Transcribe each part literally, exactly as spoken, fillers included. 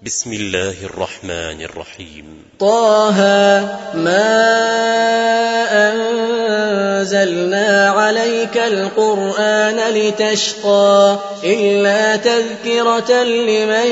بسم الله الرحمن الرحيم. طه ما أنزلنا عليك القرآن لتشقى إلا تذكرة لمن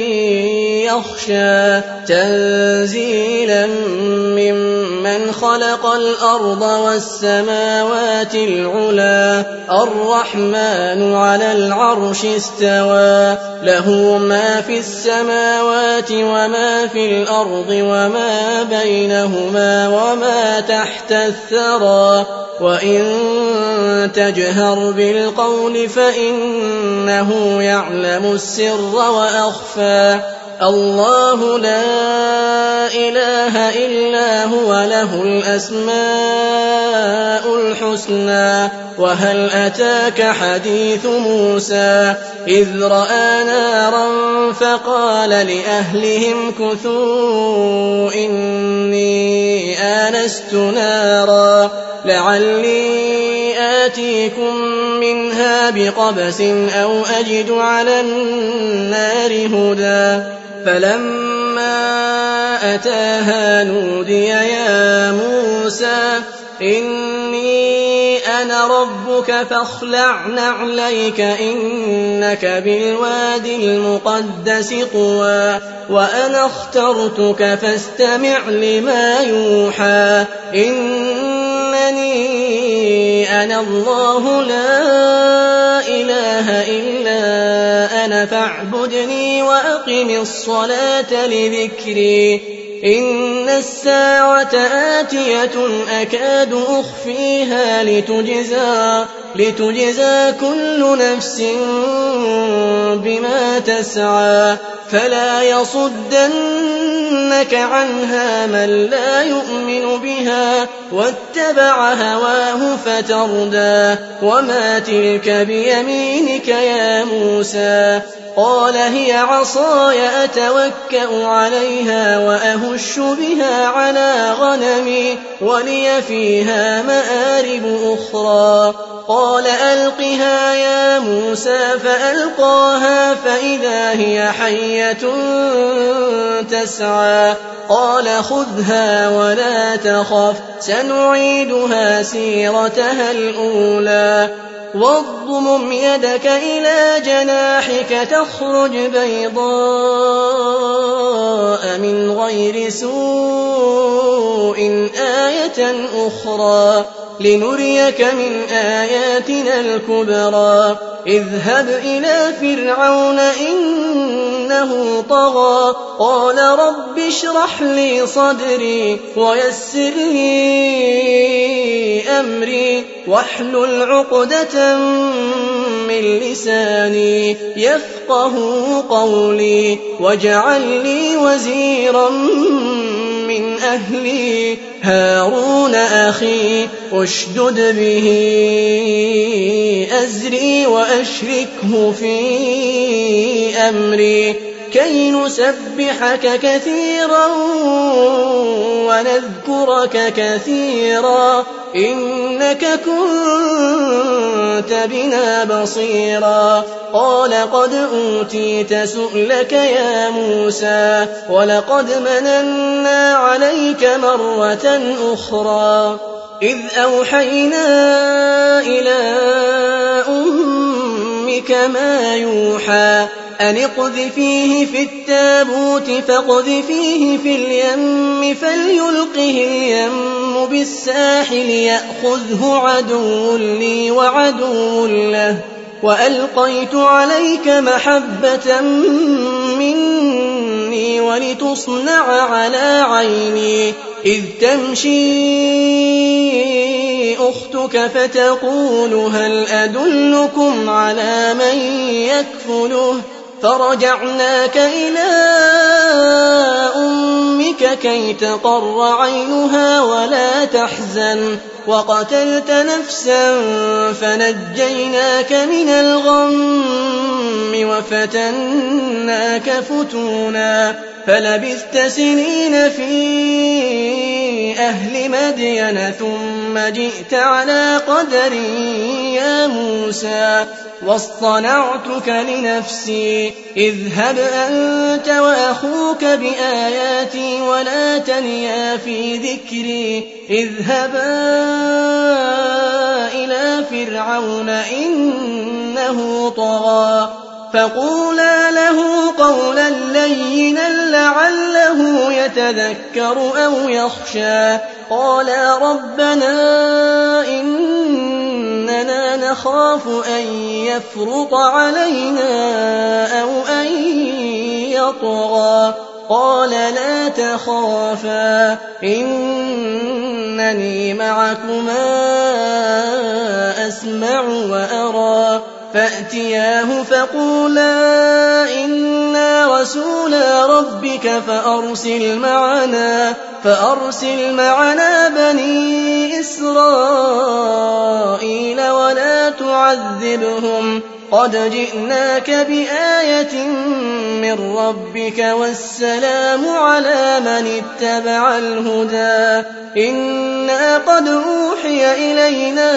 يخشى تنزيلا ممن خلق الأرض والسماوات العلى الرحمن على العرش استوى له ما في السماوات وما في الأرض وما بينهما وما تحت الثرى وإن تجهر بالقول فإنه يعلم السر وأخفى الله لا إله إلا هو له الأسماء الحسنى وهل أتاك حديث موسى إذ رأى نارا فقال لأهلهم كثوا إني آنست نارا لعلي آتيكم منها بقبس أو أجد على النار هدى فلما أتاها نودي يا موسى إني أنا ربك فاخلع نعليك إنك بالوادي المقدس طوى وأنا اخترتك فاستمع لما يوحى إنني أنا الله لا إله إلا أنا فاعبدني وأقم الصلاة لذكري إن الساعة آتية أكاد أخفيها لتجزى, لتجزى كل نفس بما تسعى فلا يصدنك عنها من لا يؤمن بها واتبع هواه فتردى وما تلك بيمينك يا موسى قال هي عصاي أتوكأ عليها وأهش بها على غنمي ولي فيها مآرب أخرى قال ألقها يا موسى فألقاها فإذا هي حية تسعى قال خذها ولا تخف سنعيدها سيرتها الأولى واضمم يدك إلى جناحك تخرج بيضاء من غير سوء آية أخرى لنريك من آياتنا الكبرى اذهب إلى فرعون إنه طغى قال رب اشرح لي صدري ويسر لي أمري واحلل عقدة من لساني يفقه قولي واجعل لي وزيرا من أهلي هارون أخي أشدد به أزري وأشركه في أمري كي نسبحك كثيرا ونذكرك كثيرا إنك كنت بنا بصيرا قال قد أوتيت سؤلك يا موسى ولقد مننا عليك مرة أخرى إذ أوحينا إلى أمك ما يوحى أن اقذفيه في التابوت فاقذفيه في اليم فليلقه اليم بالساحل يأخذه عدو لي وعدو له وألقيت عليك محبة مني ولتصنع على عيني إذ تمشي أختك فتقول هل أدلكم على من يكفله فرجعناك إلى أمك كي تقر عينها ولا تحزن وقتلت نفسا فنجيناك من الغم وفتناك فتونا فلبثت سنين في أهل مدين ثم جئت على قدر يا موسى واصطنعتك لنفسي اذهب أنت وأخوك ربك بآياتي ولا تنيا في ذكري اذهبا إلى فرعون إنه طغى فقولا له قولا لينا لعله يتذكر أو يخشى قالا ربنا إننا نخاف أن يفرط علينا أو أن يطغى قال لا تخافا إنني معكما أسمع وأرى فأتياه فقولا إنا رسولا ربك فأرسل معنا فأرسل معنا بني إسرائيل ولا تعذبهم قد جئناك بآية من ربك والسلام على من اتبع الهدى إنا قد أوحي إلينا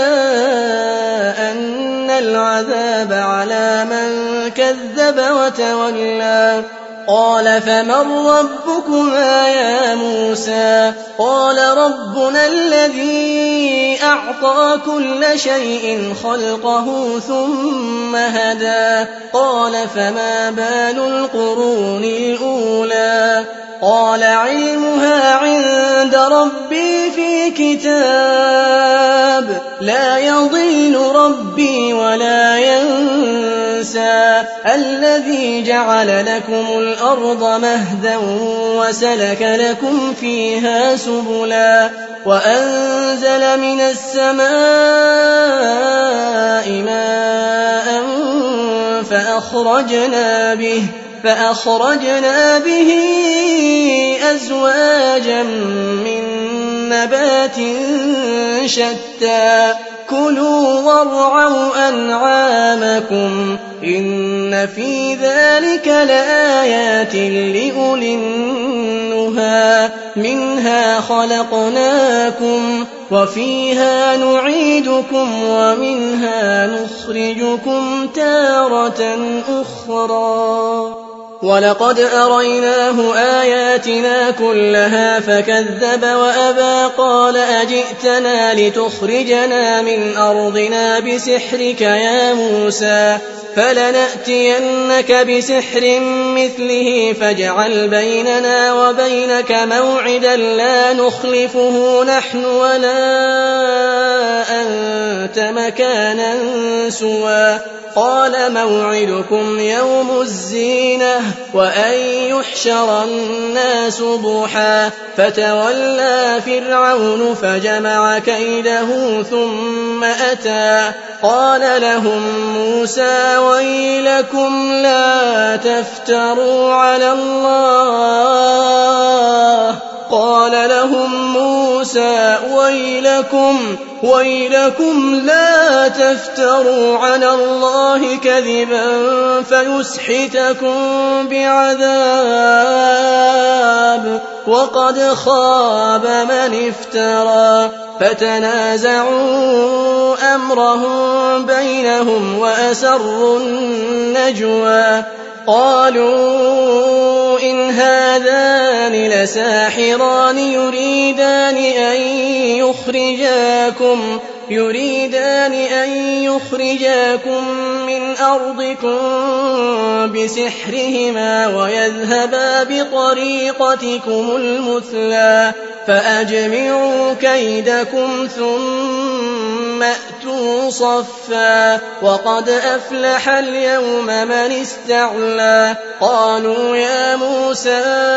أن العذاب على من كذب وتولى قال فمن ربكما يا موسى قال ربنا الذي أعطى كل شيء خلقه ثم هدى قال فما بال القرون الأولى قال علمها عند ربي في كتاب لا يضل ربي ولا ينسى الذي جعل لكم الأرض مهدا وسلك لكم فيها سبلا وأنزل من السماء ماء فأخرجنا به فأخرجنا به أزواجا من نبات شتى كلوا وارعوا أنعامكم إن في ذلك لآيات لأولي النهى منها خلقناكم وفيها نعيدكم ومنها نخرجكم تارة أخرى ولقد أريناه آياتنا كلها فكذب وأبى قال أجئتنا لتخرجنا من أرضنا بسحرك يا موسى فلنأتينك بسحر مثله فاجعل بيننا وبينك موعدا لا نخلفه نحن ولا أنت مكانا سوى قال موعدكم يوم الزينة وأن يحشر الناس ضحى فتولى فرعون فجمع كيده ثم أتى قال لهم موسى ويلكم لا تفتروا على الله قال لهم موسى ويلكم ويلكم لا تفتروا على الله كذبا فيسحتكم بعذاب وقد خاب من افترى فتنازعوا أمرهم بينهم وأسروا النجوى قالوا إن هذان لساحران يريدان أن يخرجاكم يريدان أن يخرجاكم من أرضكم بسحرهما ويذهبا بطريقتكم المثلى فأجمعوا كيدكم ثم أتوا صفا وقد أفلح اليوم من استعلى قالوا يا موسى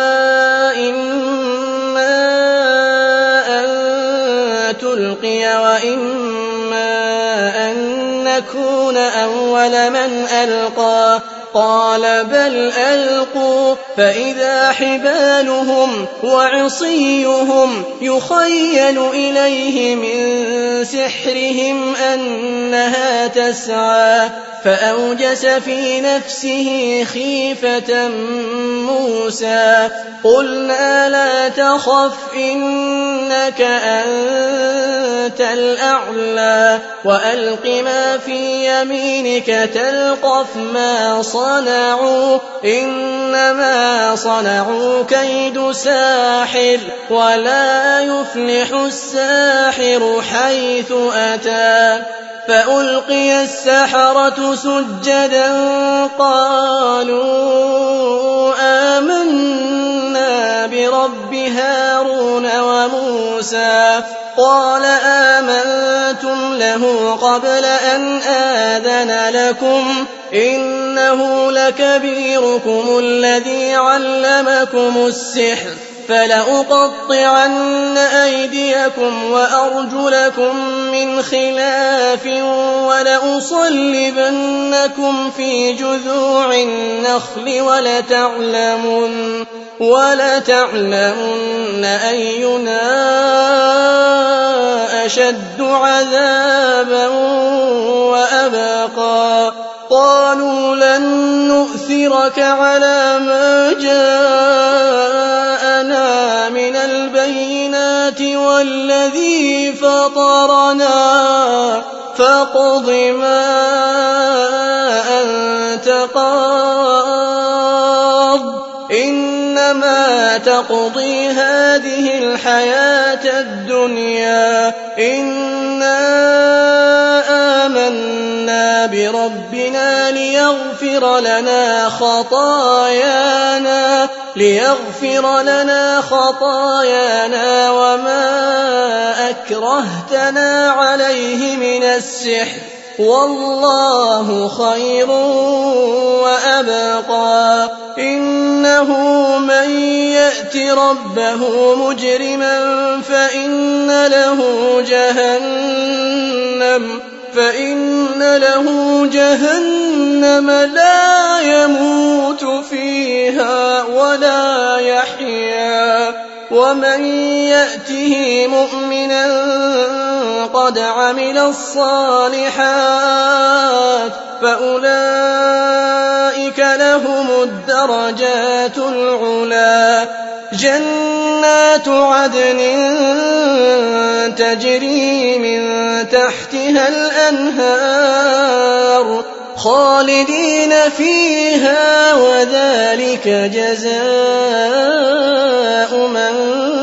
إما أن تلقي وإما أن نكون أول من ألقى قال بل ألقوا فإذا حبالهم وعصيهم يخيل إليه من سحرهم أنها تسعى فأوجس في نفسه خيفة موسى قلنا لا تخف إنك أنت الأعلى وألق ما في يمينك تلقف ما صنعوا صنعوا إنما صنعوا كيد ساحر ولا يفلح الساحر حيث أتى فألقي السحرة سجدا قالوا آمنا برب هارون وموسى قال آمنتم له قبل أن آذن لكم إنه لكبيركم الذي علمكم السحر فلأقطعن أيديكم وأرجلكم من خلاف ولأصلبنكم في جذوع النخل ولتعلمن, ولتعلمن أينا أشد عذابا وأبقى قالوا لن نؤثرك على ما جاءنا من البينات والذي فطرنا فاقض ما أنت قاض إنما تقضي هذه الحياة الدنيا إنا آمنا بربنا ليغفر لنا خطايانا ليغفر لنا خطايانا وما أكرهتنا عليه من السحر والله خير وأبقى إنه من يأت ربه مجرما فإن له جهنم فإن له جهنم لا يموت فيها ولا يحيا ومن يأته مؤمنا قد عمل الصالحات فأولئك لهم الدرجات العلا جنات عدن تجري من تحتها الأنهار خالدين فيها وذلك جزاء من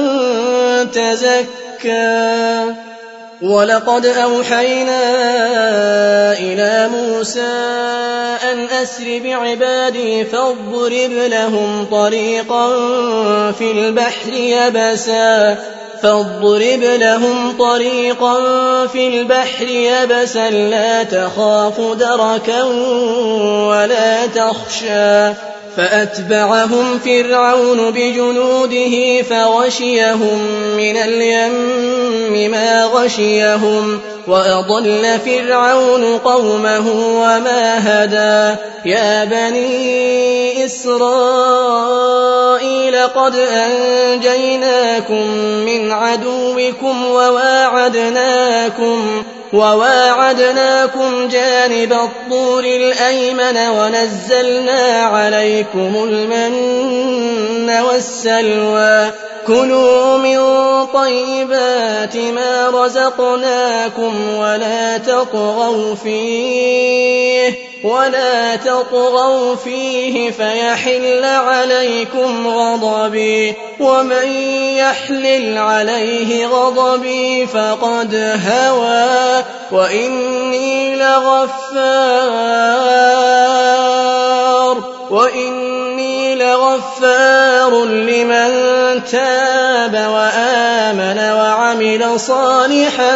تزكى ولقد أوحينا إلى موسى أن أسر بعبادي فاضرب لهم طريقا في البحر يبسا فاضرب لهم طريقا في البحر يبسا لا تخاف دركا ولا تخشى فأتبعهم فرعون بجنوده فغشيهم من اليم ما غشيهم وأضل فرعون قومه وما هدى يا بني إسرائيل قد أنجيناكم من عدوكم وواعدناكم وواعدناكم جانب الطور الأيمن ونزلنا عليكم المن والسلوى كلوا من طيبات ما رزقناكم ولا تطغوا فيه ولا تطغوا فيه فيحل عليكم غضبي ومن يحلل عليه غضبي فقد هوى وإني لغفار وإني لغفار لمن تاب وآمن وعمل صالحا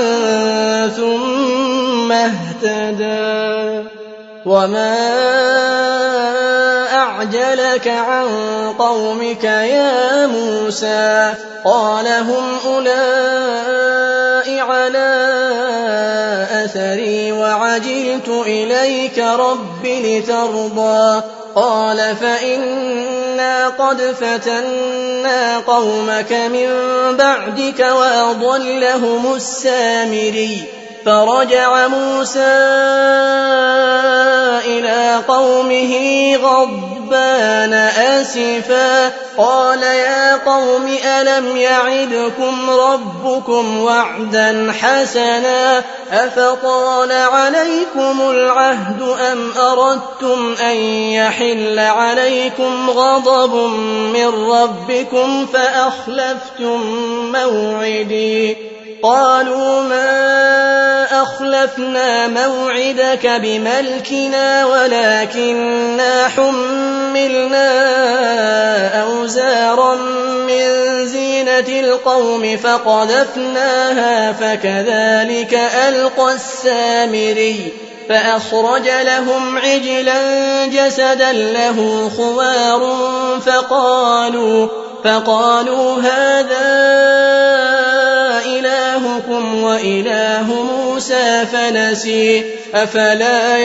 ثم اهتدى وما أعجلك عن قومك يا موسى قال هم أولئك على أثري وعجلت إليك رب لترضى قال فإنا قد فتنا قومك من بعدك وأضلهم السامري فرجع موسى إلى قومه غضبان آسفا قال يا قوم ألم يعدكم ربكم وعدا حسنا أفطال عليكم العهد أم أردتم أن يحل عليكم غضب من ربكم فأخلفتم موعدي قالوا ما أخلفنا موعدك بملكنا ولكننا حملنا أوزارا من زينة القوم فقذفناها فكذلك ألقى السامري فأخرج لهم عجلا جسدا له خوار فقالوا, فقالوا هذا إلهكم وإله موسى فنسي أفلا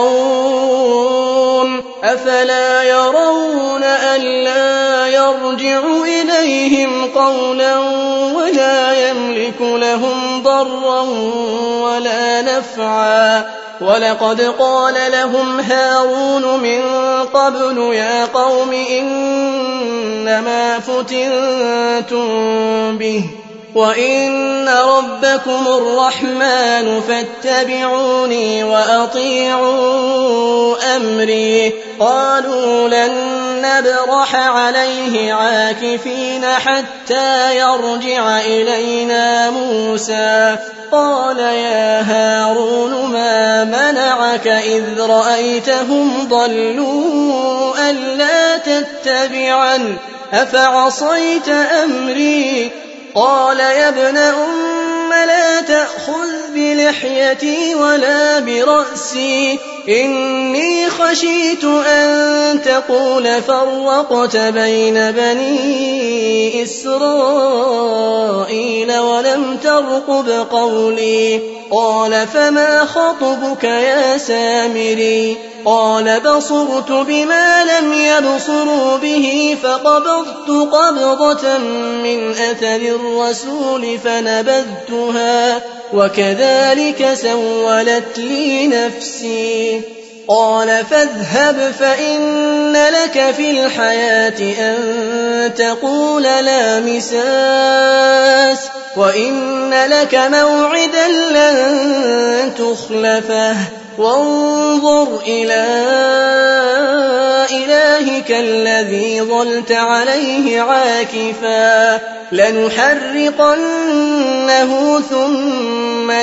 يرون أفلا يرون ألا يرجع إليهم قولا ولا يملك لهم ضرا ولا نفعا ولقد قال لهم هارون من قبل يا قوم إنما فتنتم به وإن ربكم الرحمن فاتبعوني وأطيعوا أمري قالوا لن نبرح عليه عاكفين حتى يرجع إلينا موسى قال يا هارون ما منعك إذ رأيتهم ضلوا ألا تتبعن أفعصيت أمري قال يا ابن أم لا تأخذ بلحيتي ولا برأسي إني خشيت أن تقول فرقت بين بني إسرائيل ولم ترقب قولي قال فما خطبك يا سامري قال بصرت بما لم يبصروا به فقبضت قبضة من أثر الرسول فنبذتها وكذلك سولت لي نفسي قال فاذهب فإن لك في الحياة أن تقول لا مساس وإن لك موعدا لن تخلفه وانظر إلى إلهك الذي ظلت عليه عاكفا لنحرقنه ثم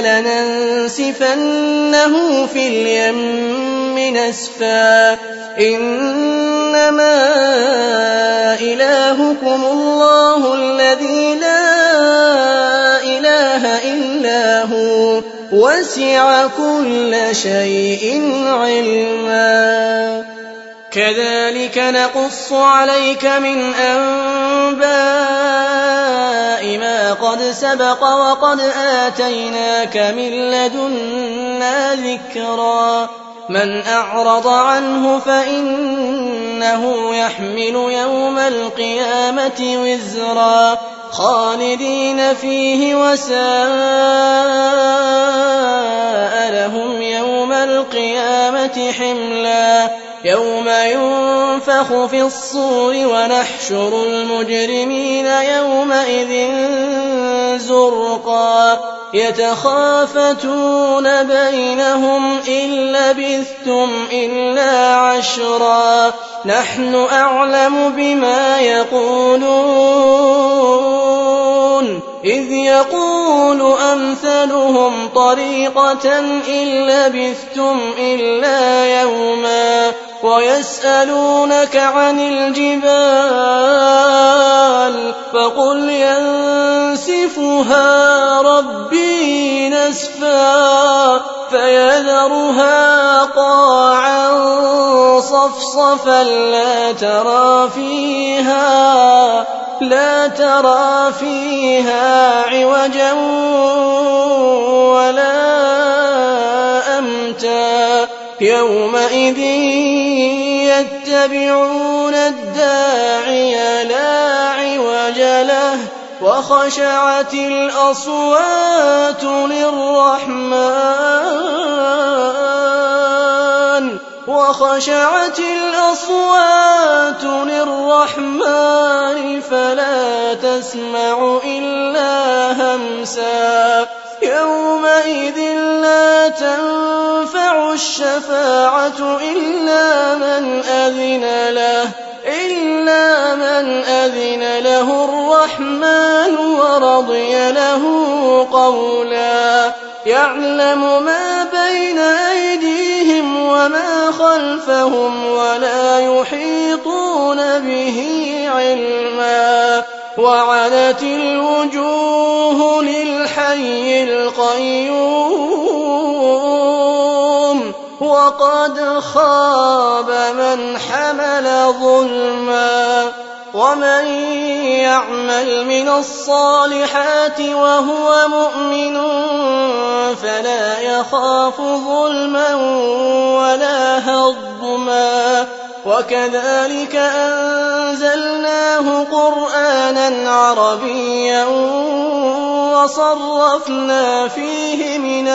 لننسفنه في اليم نسفا إنما إلهكم الله الذي لا إله إلا هو وسع كل شيء علما كذلك نقص عليك من أنباء ما قد سبق وقد آتيناك من لدنا ذكرا من أعرض عنه فإنه يحمل يوم القيامة وزرا خالدين فيه وساء لهم يوم القيامة حملا يوم ينفخ في الصور ونحشر المجرمين يومئذ زرقا يتخافتون بينهم إن لبثتم إلا عشرا نحن أعلم بما يقولون إذ يقول أمثلهم طريقة إن لبثتم إلا يوما ويسألونك عن الجبال فقل ينسفها ربي نسفا فيذرها قاعا صفصفا لا ترى فيها لا ترى فيها عوجا ولا أمتا يومئذ يتبعون الداعي لا عوج له وخشعت الأصوات للرحمن وخشعت الأصوات للرحمن فلا تسمع إلا همسا يومئذ لا تنفع الشفاعة إلا من أذن له إلا من أذن له الرحمن ورضي له قولا يعلم ما بين أيديهم وما خلفهم ولا يحيطون به علما وعنت الوجوه للحي القيوم وقد خاب من حمل ظلما ومن يعمل من الصالحات وهو مؤمن فلا يخاف ظلما ولا هضما وكذلك أنزلناه قرآنا عربيا وصرفنا فيه من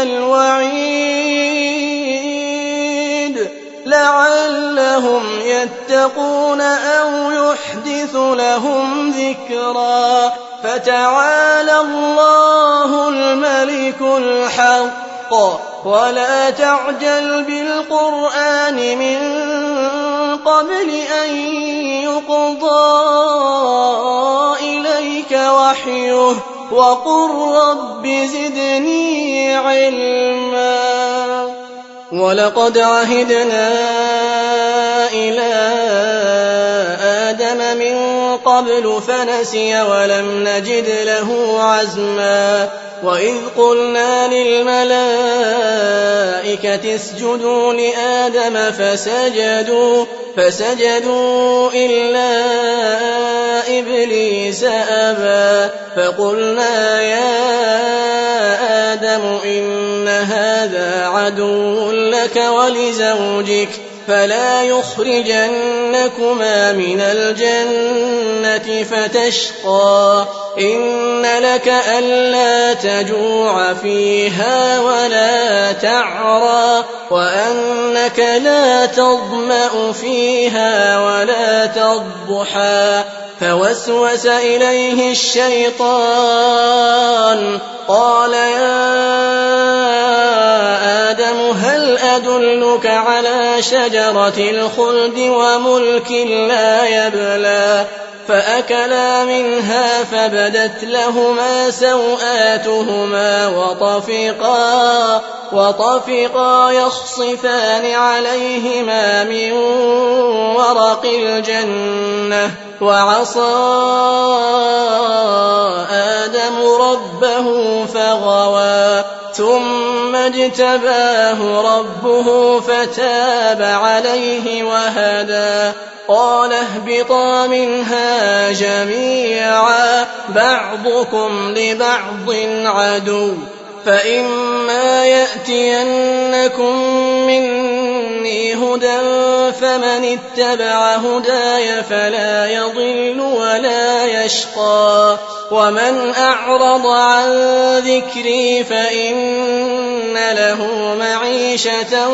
الوعيد لعلهم يتقون أو يحدث لهم ذكرا فتعالى الله الملك الحق ولا تعجل بالقرآن من قبل أن يقضى إليك وحيه وقل رب زدني علما ولقد عهدنا إلى آدم من قبل فنسي ولم نجد له عزما وإذ قلنا للملائكة اسجدوا لآدم فسجدوا فسجدوا إلا إبليس أبى فقلنا يا آدم إن هذا عدو لك ولزوجك فلا يخرجنكما من الجنة فتشقى إن لك ألا تجوع فيها ولا تعرى وأنك لا تظمأ فيها ولا تضحى فوسوس إليه الشيطان قال يا آدم هل أدلك على شجرة الخلد وملك لا يبلى فأكلا منها فبدت لهما سوآتهما وطفقا, وطفقا يخصفان عليهما من ورق الجنة وعصى آدم ربه فغوى ثم اجتباه ربه فتاب عليه وهدى قال اهبطا منها جميعا بعضكم لبعض عدو فإما يأتينكم مني هدى فمن اتبع هداي فلا يضل ولا يشقى ومن أعرض عن ذكري فإن له معيشة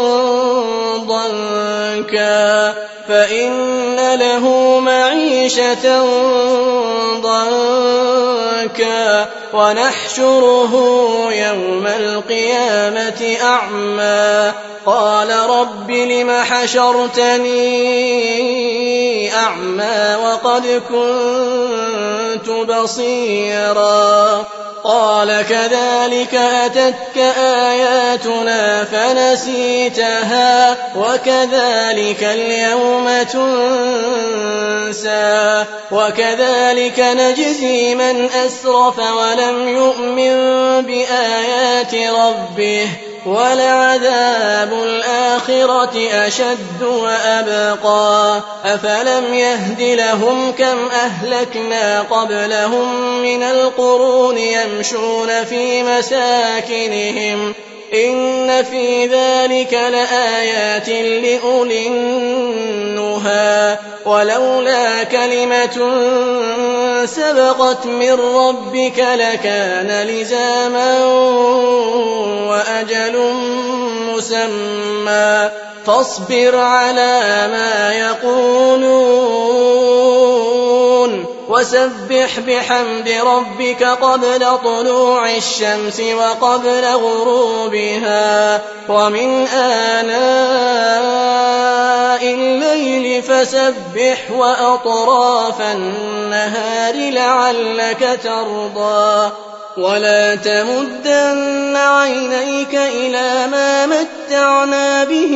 ضنكا فإن له معيشة ضنكا ونحشره يوم القيامة أعمى قال رب لم حشرتني أعمى وقد كنت بصيرا قال كذلك أتتك آياتنا فنسيتها وكذلك اليوم تنسى وكذلك نجزي من أسرف ولم يؤمن بآيات ربه ولعذاب الآخرة أشد وأبقى أفلم يهد لهم كم أهلكنا قبلهم من القرون يمشون في مساكنهم إن في ذلك لآيات لأولي النهى ولولا كلمة سبقت من ربك لكان لزاما وأجل مسمى فاصبر على ما يقولون وسبح بحمد ربك قبل طلوع الشمس وقبل غروبها ومن آناء الليل فسبح وأطراف النهار لعلك ترضى ولا تمدن عينيك إلى ما متعنا به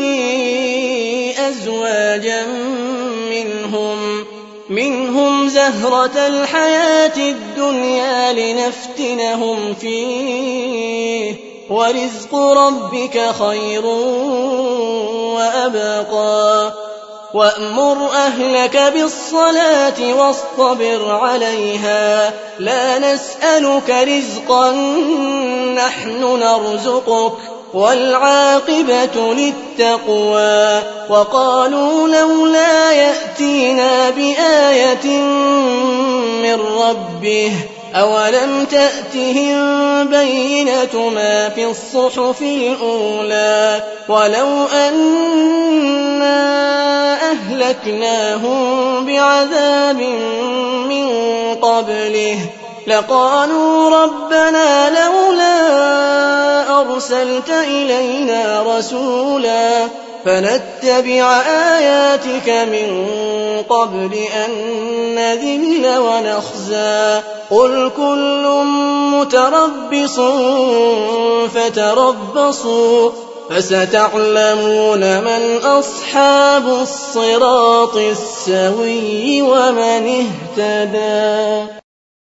أزواجا منهم منهم زهرة الحياة الدنيا لنفتنهم فيه ورزق ربك خير وأبقى وأمر أهلك بالصلاة واصطبر عليها لا نسألك رزقا نحن نرزقك والعاقبة للتقوى وقالوا لولا يأتينا بآية من ربه أولم تأتهم بينة ما في الصحف الأولى ولو أنا أهلكناهم بعذاب من قبله لقالوا ربنا لولا أرسلت إلينا رسولا فنتبع آياتك من قبل أن نذل ونخزى قل كل متربص فتربصوا فستعلمون من أصحاب الصراط السوي ومن اهتدى.